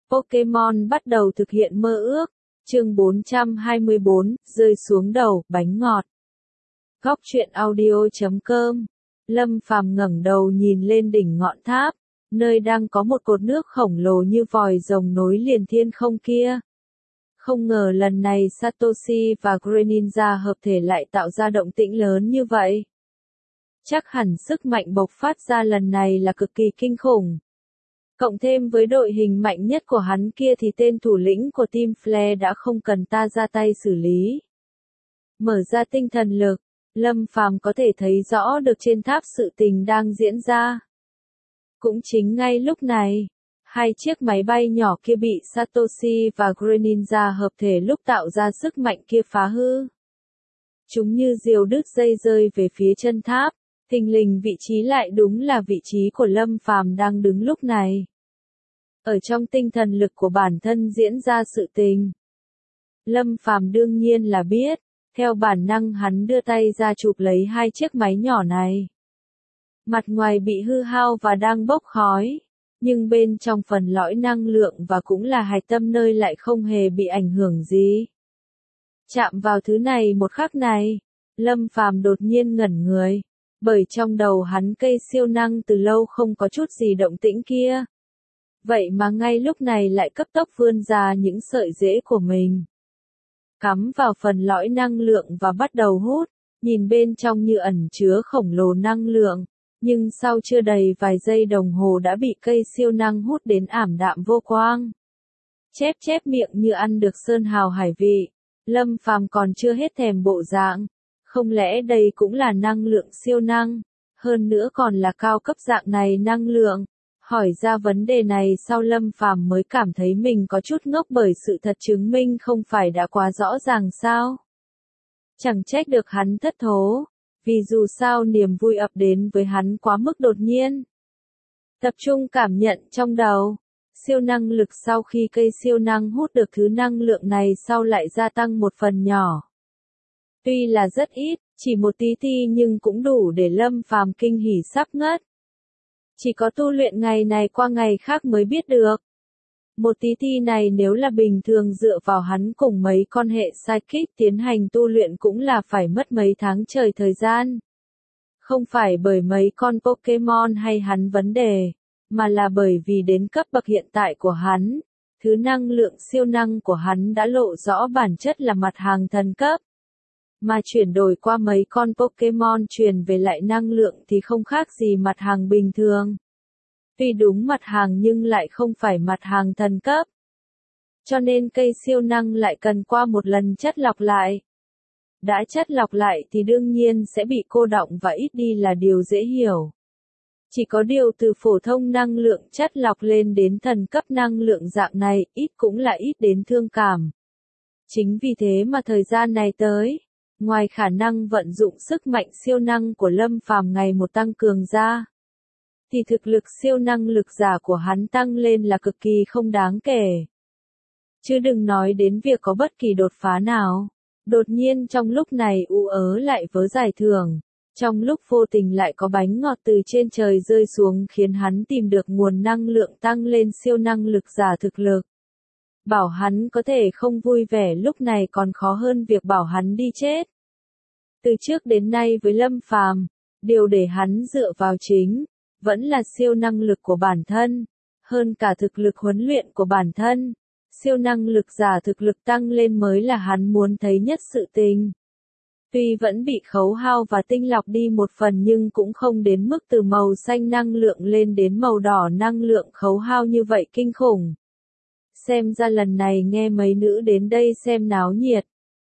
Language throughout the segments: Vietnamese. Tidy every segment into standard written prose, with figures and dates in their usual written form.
Pokémon bắt đầu thực hiện mơ ước. Chương 424, rơi xuống đầu, bánh ngọt. Góc truyện audio.com. Lâm Phàm ngẩng đầu nhìn lên đỉnh ngọn tháp, nơi đang có một cột nước khổng lồ như vòi rồng nối liền thiên không kia. Không ngờ lần này Satoshi và Greninja hợp thể lại tạo ra động tĩnh lớn như vậy. Chắc hẳn sức mạnh bộc phát ra lần này là cực kỳ kinh khủng. Cộng thêm với đội hình mạnh nhất của hắn kia thì tên thủ lĩnh của Team Flare đã không cần ta ra tay xử lý. Mở ra tinh thần lực, Lâm Phàm có thể thấy rõ được trên tháp sự tình đang diễn ra. Cũng chính ngay lúc này, hai chiếc máy bay nhỏ kia bị Satoshi và Greninja hợp thể lúc tạo ra sức mạnh kia phá hư. Chúng như diều đứt dây rơi về phía chân tháp, thình lình vị trí lại đúng là vị trí của Lâm Phàm đang đứng lúc này. Ở trong tinh thần lực của bản thân diễn ra sự tình. Lâm Phàm đương nhiên là biết, theo bản năng hắn đưa tay ra chụp lấy hai chiếc máy nhỏ này. Mặt ngoài bị hư hao và đang bốc khói, nhưng bên trong phần lõi năng lượng và cũng là hạch tâm nơi lại không hề bị ảnh hưởng gì. Chạm vào thứ này một khắc này, Lâm Phàm đột nhiên ngẩn người, bởi trong đầu hắn cây siêu năng từ lâu không có chút gì động tĩnh kia. Vậy mà ngay lúc này lại cấp tốc vươn ra những sợi rễ của mình. Cắm vào phần lõi năng lượng và bắt đầu hút, nhìn bên trong như ẩn chứa khổng lồ năng lượng, nhưng sau chưa đầy vài giây đồng hồ đã bị cây siêu năng hút đến ảm đạm vô quang. Chép miệng như ăn được sơn hào hải vị, Lâm Phàm còn chưa hết thèm bộ dạng, không lẽ đây cũng là năng lượng siêu năng, hơn nữa còn là cao cấp dạng này năng lượng. Hỏi ra vấn đề này sau Lâm Phàm mới cảm thấy mình có chút ngốc bởi sự thật chứng minh không phải đã quá rõ ràng sao. Chẳng trách được hắn thất thố, vì dù sao niềm vui ập đến với hắn quá mức đột nhiên. Tập trung cảm nhận trong đầu, siêu năng lực sau khi cây siêu năng hút được thứ năng lượng này sau lại gia tăng một phần nhỏ. Tuy là rất ít, chỉ một tí ti nhưng cũng đủ để Lâm Phàm kinh hỉ sắp ngất. Chỉ có tu luyện ngày này qua ngày khác mới biết được. Một tí ti này nếu là bình thường dựa vào hắn cùng mấy con hệ psychic tiến hành tu luyện cũng là phải mất mấy tháng trời thời gian. Không phải bởi mấy con Pokémon hay hắn vấn đề, mà là bởi vì đến cấp bậc hiện tại của hắn, thứ năng lượng siêu năng của hắn đã lộ rõ bản chất là mặt hàng thần cấp. Mà chuyển đổi qua mấy con Pokémon truyền về lại năng lượng thì không khác gì mặt hàng bình thường. Tuy đúng mặt hàng nhưng lại không phải mặt hàng thần cấp. Cho nên cây siêu năng lại cần qua một lần chất lọc lại. Đã chất lọc lại thì đương nhiên sẽ bị cô đọng và ít đi là điều dễ hiểu. Chỉ có điều từ phổ thông năng lượng chất lọc lên đến thần cấp năng lượng dạng này ít cũng là ít đến thương cảm. Chính vì thế mà thời gian này tới, ngoài khả năng vận dụng sức mạnh siêu năng của Lâm Phàm ngày một tăng cường ra, thì thực lực siêu năng lực giả của hắn tăng lên là cực kỳ không đáng kể. Chứ đừng nói đến việc có bất kỳ đột phá nào. Đột nhiên trong lúc này lại vớ giải thưởng, trong lúc vô tình lại có bánh ngọt từ trên trời rơi xuống khiến hắn tìm được nguồn năng lượng tăng lên siêu năng lực giả thực lực. Bảo hắn có thể không vui vẻ lúc này còn khó hơn việc bảo hắn đi chết. Từ trước đến nay với Lâm Phàm, điều để hắn dựa vào chính vẫn là siêu năng lực của bản thân, hơn cả thực lực huấn luyện của bản thân. Siêu năng lực giả thực lực tăng lên mới là hắn muốn thấy nhất sự tình. Tuy vẫn bị khấu hao và tinh lọc đi một phần nhưng cũng không đến mức từ màu xanh năng lượng lên đến màu đỏ năng lượng khấu hao như vậy kinh khủng. Xem ra lần này nghe mấy nữ đến đây xem náo nhiệt.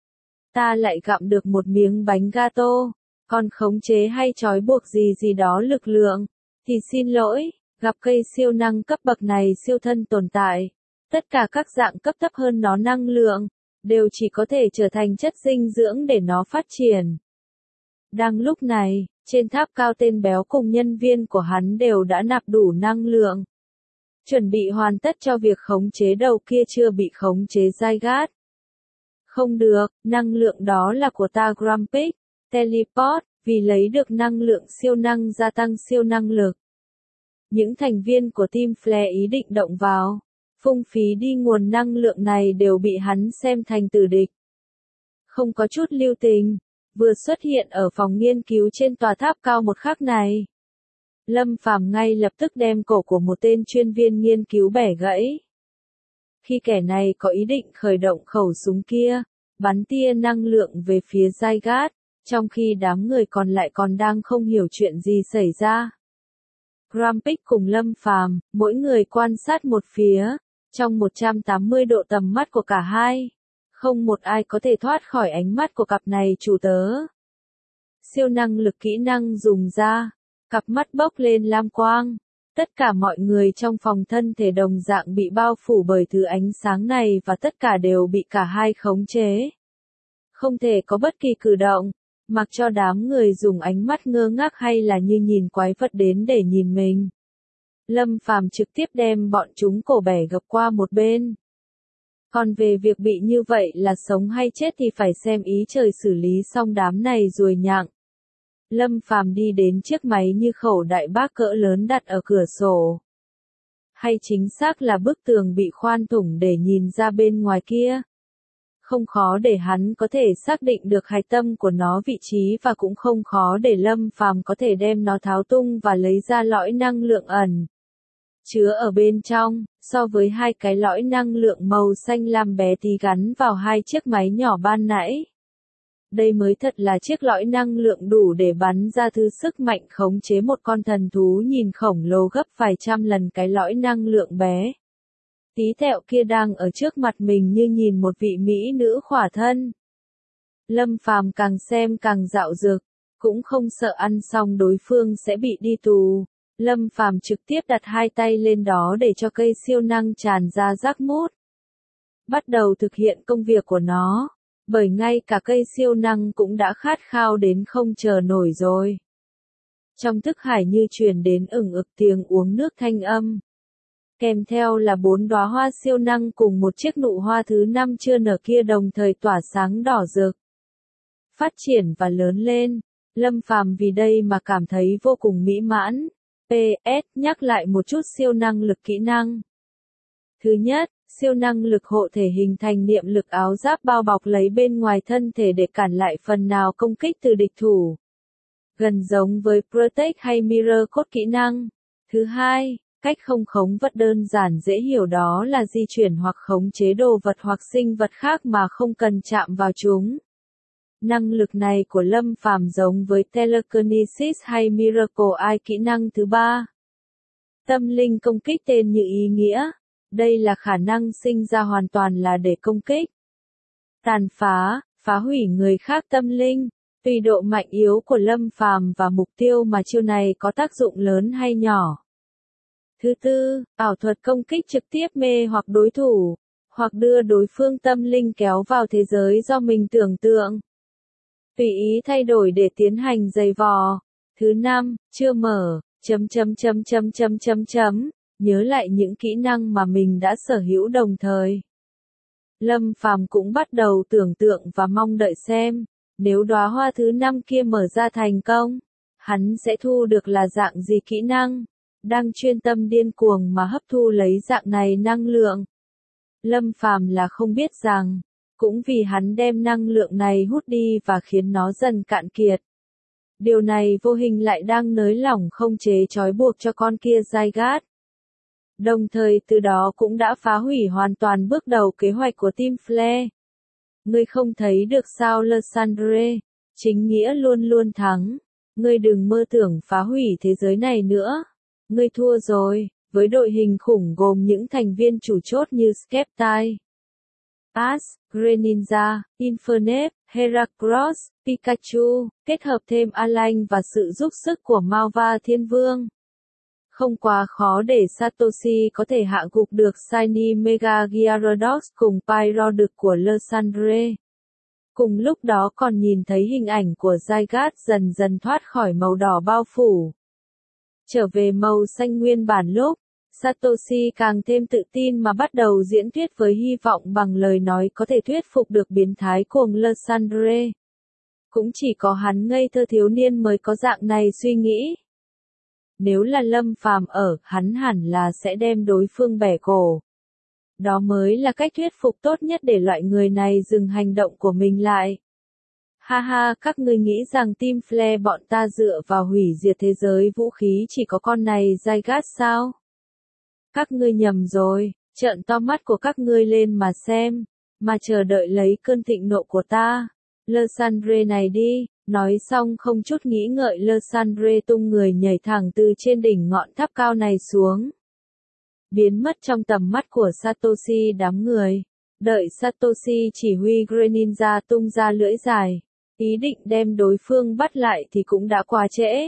Ta lại gặm được một miếng bánh gato, còn khống chế hay trói buộc gì đó lực lượng, thì xin lỗi, gặp cây siêu năng cấp bậc này siêu thân tồn tại. Tất cả các dạng cấp thấp hơn nó năng lượng, đều chỉ có thể trở thành chất dinh dưỡng để nó phát triển. Đang lúc này, trên tháp cao tên béo cùng nhân viên của hắn đều đã nạp đủ năng lượng. Chuẩn bị hoàn tất cho việc khống chế đầu kia chưa bị khống chế Zygarde. Không được, năng lượng đó là của ta Grumpig, Teleport, vì lấy được năng lượng siêu năng gia tăng siêu năng lực. Những thành viên của Team Flare ý định động vào. phung phí đi nguồn năng lượng này đều bị hắn xem thành tử địch. Không có chút lưu tình, vừa xuất hiện ở phòng nghiên cứu trên tòa tháp cao một khắc này. Lâm Phàm ngay lập tức đem cổ của một tên chuyên viên nghiên cứu bẻ gãy. Khi kẻ này có ý định khởi động khẩu súng kia, bắn tia năng lượng về phía Zygarde, trong khi đám người còn lại còn đang không hiểu chuyện gì xảy ra. Grumpig cùng Lâm Phàm, mỗi người quan sát một phía, trong 180 độ tầm mắt của cả hai. Không một ai có thể thoát khỏi ánh mắt của cặp này chủ tớ. Siêu năng lực kỹ năng dùng ra, cặp mắt bốc lên lam quang. Tất cả mọi người trong phòng thân thể đồng dạng bị bao phủ bởi thứ ánh sáng này và tất cả đều bị cả hai khống chế. Không thể có bất kỳ cử động, mặc cho đám người dùng ánh mắt ngơ ngác hay là như nhìn quái vật đến để nhìn mình. Lâm Phàm trực tiếp đem bọn chúng cổ bẻ gập qua một bên. Còn về việc bị như vậy là sống hay chết thì phải xem ý trời xử lý xong đám này rồi nhặng. Lâm Phàm đi đến chiếc máy như khẩu đại bác cỡ lớn đặt ở cửa sổ. Hay chính xác là bức tường bị khoan thủng để nhìn ra bên ngoài kia. Không khó để hắn có thể xác định được hạch tâm của nó vị trí và cũng không khó để Lâm Phàm có thể đem nó tháo tung và lấy ra lõi năng lượng ẩn chứa ở bên trong, so với hai cái lõi năng lượng màu xanh lam bé tí gắn vào hai chiếc máy nhỏ ban nãy. Đây mới thật là chiếc lõi năng lượng đủ để bắn ra thứ sức mạnh khống chế một con thần thú nhìn khổng lồ gấp vài trăm lần cái lõi năng lượng bé. Tí tẹo kia đang ở trước mặt mình như nhìn một vị mỹ nữ khỏa thân. Lâm Phàm càng xem càng dạo dực, cũng không sợ ăn xong đối phương sẽ bị đi tù. Lâm Phàm trực tiếp đặt hai tay lên đó để cho cây siêu năng tràn ra rác mút. Bắt đầu thực hiện công việc của nó, bởi ngay cả cây siêu năng cũng đã khát khao đến không chờ nổi rồi. Trong thức hải như truyền đến ửng ực tiếng uống nước thanh âm. Kèm theo là 4 đóa hoa siêu năng cùng một chiếc nụ hoa thứ 5 chưa nở kia đồng thời tỏa sáng đỏ rực. Phát triển và lớn lên, Lâm Phàm vì đây mà cảm thấy vô cùng mỹ mãn. PS, nhắc lại một chút siêu năng lực kỹ năng. Thứ nhất, siêu năng lực hộ thể hình thành niệm lực áo giáp bao bọc lấy bên ngoài thân thể để cản lại phần nào công kích từ địch thủ. Gần giống với Protect hay Mirror code kỹ năng. Thứ hai, cách không khống vật đơn giản dễ hiểu đó là di chuyển hoặc khống chế đồ vật hoặc sinh vật khác mà không cần chạm vào chúng. Năng lực này của Lâm Phàm giống với Telekinesis hay Miracle Eye kỹ năng thứ ba. Tâm linh công kích tên như ý nghĩa, đây là khả năng sinh ra hoàn toàn là để công kích. Tàn phá, phá hủy người khác tâm linh, tùy độ mạnh yếu của Lâm Phàm và mục tiêu mà chiêu này có tác dụng lớn hay nhỏ. Thứ tư, ảo thuật công kích trực tiếp mê hoặc đối thủ, hoặc đưa đối phương tâm linh kéo vào thế giới do mình tưởng tượng. Tùy ý thay đổi để tiến hành giày vò. Thứ năm, chưa mở, nhớ lại những kỹ năng mà mình đã sở hữu đồng thời. Lâm Phàm cũng bắt đầu tưởng tượng và mong đợi xem, nếu đóa hoa thứ 5 kia mở ra thành công, hắn sẽ thu được là dạng gì kỹ năng. Đang chuyên tâm điên cuồng mà hấp thu lấy dạng này năng lượng. Lâm Phàm là không biết rằng, cũng vì hắn đem năng lượng này hút đi và khiến nó dần cạn kiệt. Điều này vô hình lại đang nới lỏng không chế trói buộc cho con kia Zygarde. Đồng thời từ đó cũng đã phá hủy hoàn toàn bước đầu kế hoạch của Team Flare. Ngươi không thấy được sao Lysandre, chính nghĩa luôn luôn thắng. Ngươi đừng mơ tưởng phá hủy thế giới này nữa. Ngươi thua rồi, với đội hình khủng gồm những thành viên chủ chốt như Skeptile, Ash, Greninja, Infernape, Heracross, Pikachu, kết hợp thêm Alan và sự giúp sức của Malva Thiên Vương. Không quá khó để Satoshi có thể hạ gục được Shiny Mega Gyarados cùng Pyroduk của Lysandre. Cùng lúc đó còn nhìn thấy hình ảnh của Zygarde dần dần thoát khỏi màu đỏ bao phủ. Trở về màu xanh nguyên bản lúc, Satoshi càng thêm tự tin mà bắt đầu diễn thuyết với hy vọng bằng lời nói có thể thuyết phục được biến thái cuồng Lysandre. Cũng chỉ có hắn ngây thơ thiếu niên mới có dạng này suy nghĩ. Nếu là Lâm Phàm ở, hắn hẳn là sẽ đem đối phương bẻ cổ. Đó mới là cách thuyết phục tốt nhất để loại người này dừng hành động của mình lại. Ha ha, các ngươi nghĩ rằng Team Flare bọn ta dựa vào hủy diệt thế giới vũ khí chỉ có con này Zygarde sao? Các ngươi nhầm rồi, trợn to mắt của các ngươi lên mà xem, mà chờ đợi lấy cơn thịnh nộ của ta. Lysandre này đi, nói xong không chút nghĩ ngợi Lysandre tung người nhảy thẳng từ trên đỉnh ngọn tháp cao này xuống. Biến mất trong tầm mắt của Satoshi đám người. Đợi Satoshi chỉ huy Greninja tung ra lưỡi dài, ý định đem đối phương bắt lại thì cũng đã quá trễ.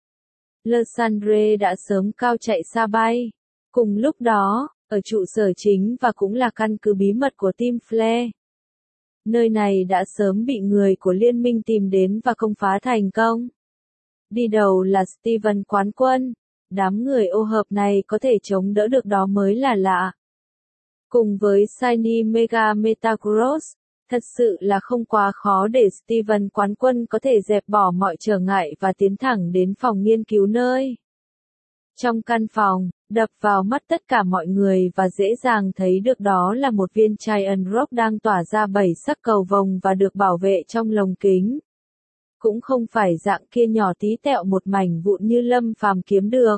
Lysandre đã sớm cao chạy xa bay. Cùng lúc đó, ở trụ sở chính và cũng là căn cứ bí mật của Team Flare. Nơi này đã sớm bị người của liên minh tìm đến và công phá thành công. Đi đầu là Steven quán quân. Đám người ô hợp này có thể chống đỡ được đó mới là lạ. Cùng với Shiny Mega Metagross, thật sự là không quá khó để Steven quán quân có thể dẹp bỏ mọi trở ngại và tiến thẳng đến phòng nghiên cứu nơi. Trong căn phòng, đập vào mắt tất cả mọi người và dễ dàng thấy được đó là một viên Giant Rock đang tỏa ra 7 sắc cầu vồng và được bảo vệ trong lồng kính. Cũng không phải dạng kia nhỏ tí tẹo một mảnh vụn như Lâm Phàm kiếm được.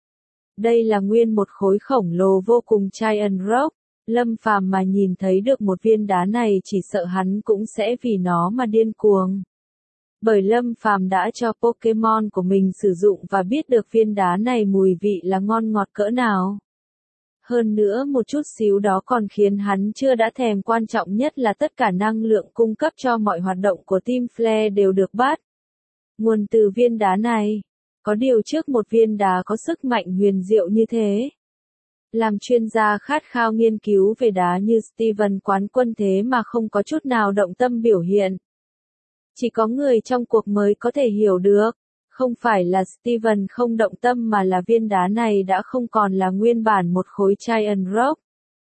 Đây là nguyên một khối khổng lồ vô cùng Giant Rock. Lâm Phàm mà nhìn thấy được một viên đá này chỉ sợ hắn cũng sẽ vì nó mà điên cuồng. Bởi Lâm Phàm đã cho Pokémon của mình sử dụng và biết được viên đá này mùi vị là ngon ngọt cỡ nào. Hơn nữa một chút xíu đó còn khiến hắn chưa đã thèm, quan trọng nhất là tất cả năng lượng cung cấp cho mọi hoạt động của Team Flare đều được bắt nguồn từ viên đá này. Có điều trước một viên đá có sức mạnh huyền diệu như thế. Làm chuyên gia khát khao nghiên cứu về đá như Steven quán quân thế mà không có chút nào động tâm biểu hiện. Chỉ có người trong cuộc mới có thể hiểu được. Không phải là Steven không động tâm mà là viên đá này đã không còn là nguyên bản một khối Giant Rock.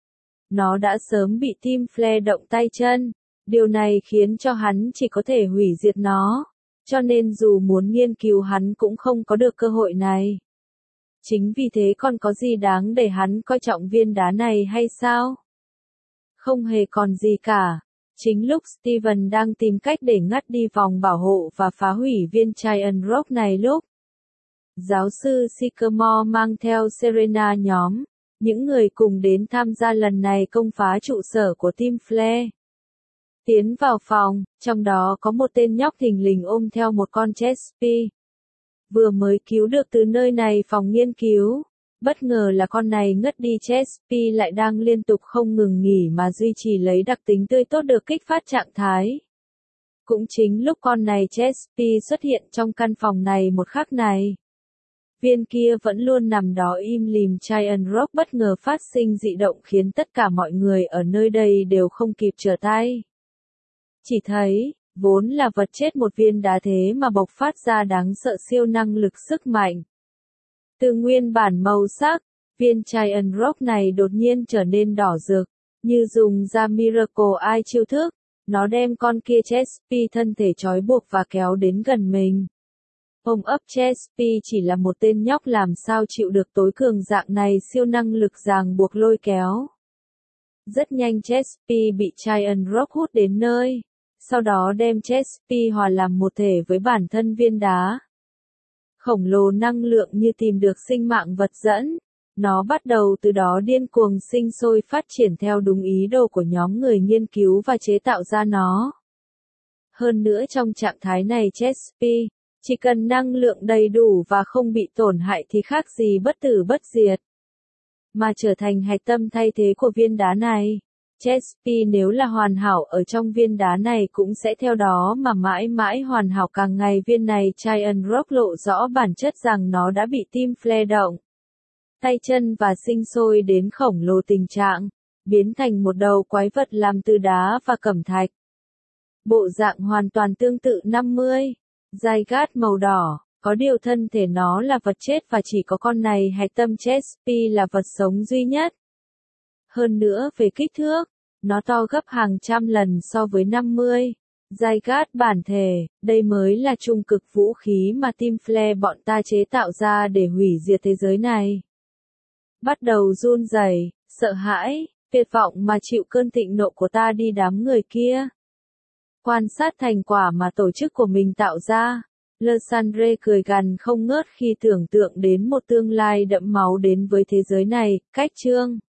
Nó đã sớm bị Team Flare động tay chân. Điều này khiến cho hắn chỉ có thể hủy diệt nó. Cho nên dù muốn nghiên cứu hắn cũng không có được cơ hội này. Chính vì thế còn có gì đáng để hắn coi trọng viên đá này hay sao? Không hề còn gì cả. Chính lúc Steven đang tìm cách để ngắt đi vòng bảo hộ và phá hủy viên Giant Rock này lúc giáo sư Sycamore mang theo Serena nhóm, những người cùng đến tham gia lần này công phá trụ sở của Team Flare. Tiến vào phòng, trong đó có một tên nhóc thình lình ôm theo một con Chespy. Vừa mới cứu được từ nơi này phòng nghiên cứu. Bất ngờ là con này ngất đi, Chespy lại đang liên tục không ngừng nghỉ mà duy trì lấy đặc tính tươi tốt được kích phát trạng thái. Cũng chính lúc con này Chespy xuất hiện trong căn phòng này một khắc này. Viên kia vẫn luôn nằm đó im lìm Giant Rock bất ngờ phát sinh dị động khiến tất cả mọi người ở nơi đây đều không kịp trở tay. Chỉ thấy, vốn là vật chết một viên đá thế mà bộc phát ra đáng sợ siêu năng lực sức mạnh. Từ nguyên bản màu sắc, viên Giant Rock này đột nhiên trở nên đỏ rực, như dùng ra Miracle Eye chiêu thức, nó đem con kia Chespy thân thể trói buộc và kéo đến gần mình. Ôm ấp Chespy chỉ là một tên nhóc làm sao chịu được tối cường dạng này siêu năng lực ràng buộc lôi kéo. Rất nhanh Chespy bị Giant Rock hút đến nơi, sau đó đem Chespy hòa làm một thể với bản thân viên đá. Khổng lồ năng lượng như tìm được sinh mạng vật dẫn, nó bắt đầu từ đó điên cuồng sinh sôi phát triển theo đúng ý đồ của nhóm người nghiên cứu và chế tạo ra nó. Hơn nữa trong trạng thái này Chespy, chỉ cần năng lượng đầy đủ và không bị tổn hại thì khác gì bất tử bất diệt. Mà trở thành hạch tâm thay thế của viên đá này. Chespy nếu là hoàn hảo ở trong viên đá này cũng sẽ theo đó mà mãi mãi hoàn hảo, càng ngày viên này Giant Rock lộ rõ bản chất rằng nó đã bị Team Flare động tay chân và sinh sôi đến khổng lồ tình trạng, biến thành một đầu quái vật làm từ đá và cẩm thạch. Bộ dạng hoàn toàn tương tự 50, Zygarde màu đỏ, có điều thân thể nó là vật chết và chỉ có con này hạch tâm Chespy là vật sống duy nhất. Hơn nữa về kích thước, nó to gấp hàng trăm lần so với 50. Zygarde bản thể, đây mới là trung cực vũ khí mà Team Flare bọn ta chế tạo ra để hủy diệt thế giới này. Bắt đầu run rẩy, sợ hãi, tuyệt vọng mà chịu cơn thịnh nộ của ta đi đám người kia. Quan sát thành quả mà tổ chức của mình tạo ra. Lysandre cười gằn không ngớt khi tưởng tượng đến một tương lai đẫm máu đến với thế giới này. Cách chương